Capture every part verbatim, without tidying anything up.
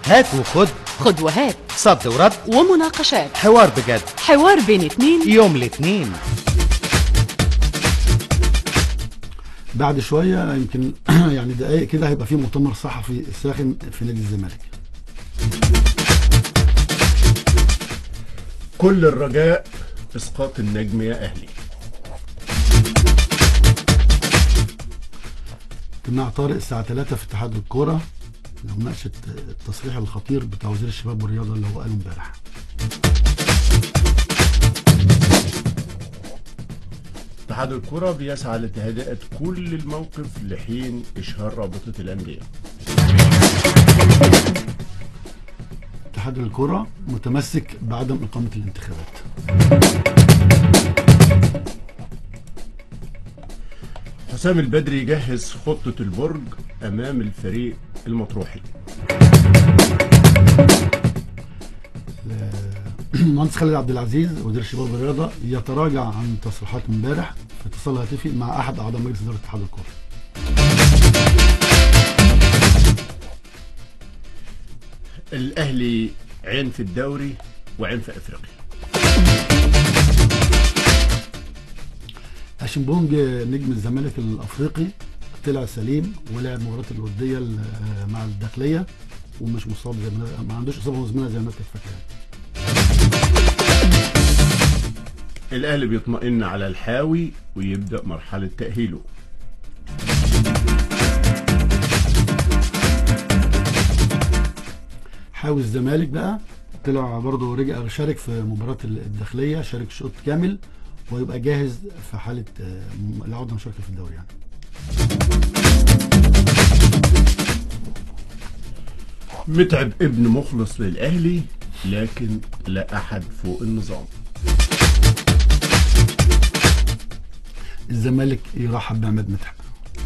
هات وخد، خد وهات، صد ورد ومناقشات، حوار بجد، حوار بين اتنين يوم الاثنين. بعد شويه يمكن يعني دقايق كده هيبقى في مؤتمر صحفي ساخن في نادي الزمالك. كل الرجاء اسقاط النجم يا اهلي. اجتماع طارئ الساعه ثلاثة في اتحاد الكوره لمناقشه التصريح الخطير بتاع وزير الشباب والرياضه اللي هو قاله امبارح. اتحاد الكرة بيسعى لتهدئة كل الموقف لحين إشهار رابطة الأندية. اتحاد الكرة متمسك بعدم إقامة الانتخابات. حسام البدري يجهز خطة البرج أمام الفريق المطروحي. المهندس خالد عبد العزيز وزير الشباب والرياضه يتراجع عن تصريحات امبارح في اتصال هاتفي مع احد اعضاء مجلس اداره اتحاد الكوره. الاهلي عين في الدوري وعين في افريقيا. هاشم بونج نجم الزمالك الافريقي طلع سليم ولعب مباراه الوديه مع الداخليه ومش مصاب زي ما عندوش اصابه مزمنه زي ما الناس كانت فاكره. الاهلي بيطمئن على الحاوي ويبدا مرحله تاهيله. حاوي الزمالك بقى طلع برضه رجع شارك في مباراه الداخليه، شارك شوط كامل ويبقى جاهز في حاله العوده مشاركه في الدوري يعني. متعب ابن مخلص للاهلي لكن لا احد فوق النظام. الزمالك يرحب بعماد متعب.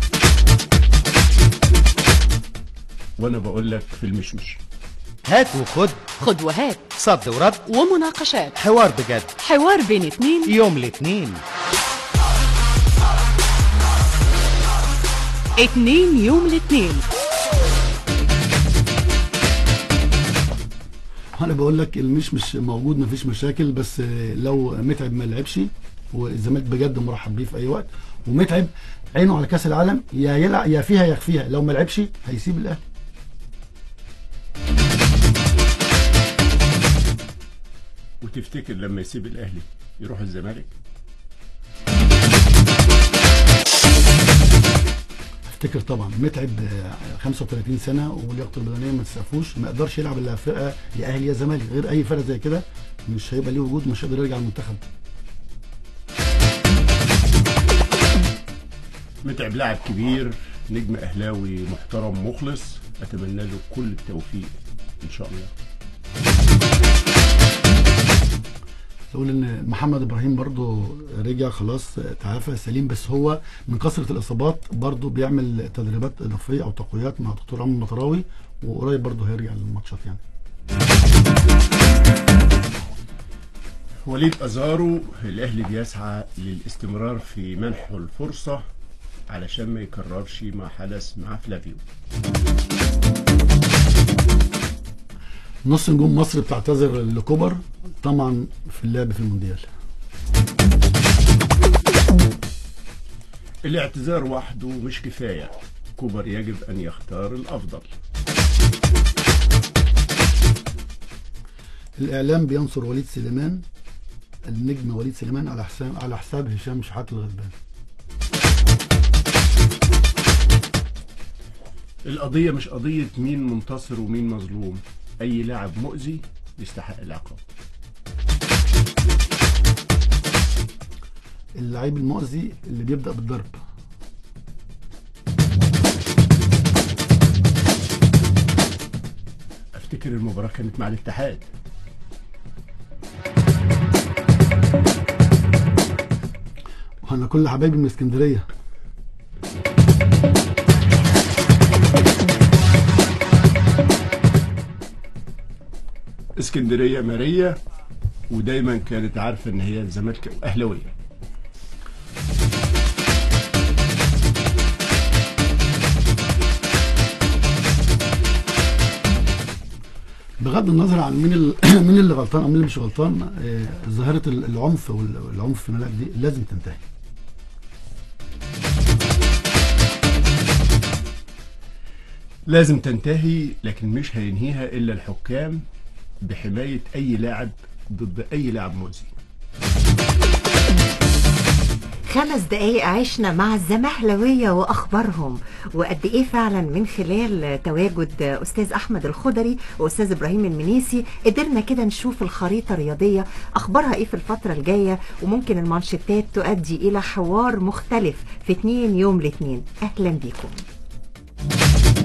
وانا بقول لك في المشمش. هات وخد، خد وهات، صد ورد ومناقشات، حوار بجد، حوار بين اتنين يوم الاثنين. اتنين يوم الاثنين. انا بقول لك المشمش موجود مفيش مشاكل، بس لو متعب ما لعبش والزمالك بجد مرحب بيه في اي وقت، ومتعب عينه على كاس العالم يا يلعب يا فيها يخفيها، لو ما لعبش هيسيب الاهلي. وتفتكر لما يسيب الاهلي يروح الزمالك؟ افتكر طبعا متعب خمسة وثلاثين سنه ولياقته البدنيه ما تسقفوش، ما يقدرش يلعب الا فرقه يا اهلي يا زمالك، غير اي فرقه زي كده مش هيبقى ليه وجود، مش هيقدر يرجع المنتخب. متعب لاعب كبير، نجم اهلاوي محترم مخلص، اتمنى له كل التوفيق ان شاء الله. اقول ان محمد ابراهيم برضو رجع خلاص تعافى سليم، بس هو من كثره الاصابات برضو بيعمل تدريبات اضافيه او تقويات مع دكتور عمرو المطراوي، وقريب برضو هيرجع للماتشات يعني. وليد ازارو الاهلي بيسعى للاستمرار في منحه الفرصه علشان ما يكررش ما حدث مع فلافيو. نص نجوم مصر بتعتذر لكوبر طبعا في اللعب في المونديال. الاعتذار وحده مش كفايه، كوبر يجب ان يختار الافضل. الاعلام بينصر وليد سليمان، النجم وليد سليمان على حساب على حساب هشام شحات الغلبان. القضيه مش قضيه مين منتصر ومين مظلوم، اي لاعب مؤذي يستحق العقاب. اللعيب المؤذي اللي بيبدأ بالضرب. افتكر المباراة كانت مع الاتحاد. وانا كل حبايبي من اسكندرية. اسكندرية مارية ودايما كانت عارفة ان هي الزمالك اهلاوية. بغض النظر عن مين ال- مين اللي غلطان او مين اللي مش غلطان، آه، ظاهره ال- العنف والعنف في الملاعب دي لازم تنتهي. لازم تنتهي، لكن مش هينهيها الا الحكام بحمايه اي لاعب ضد اي لاعب مؤذي. خمس دقايق عشنا مع الزمهلوية وأخبارهم، وقد إيه فعلا من خلال تواجد أستاذ أحمد الخضري وأستاذ إبراهيم المنيسي قدرنا كده نشوف الخريطة الرياضية أخبارها إيه في الفترة الجاية، وممكن المانشيتات تؤدي إلى حوار مختلف في اتنين يوم الاثنين. أهلا بيكم.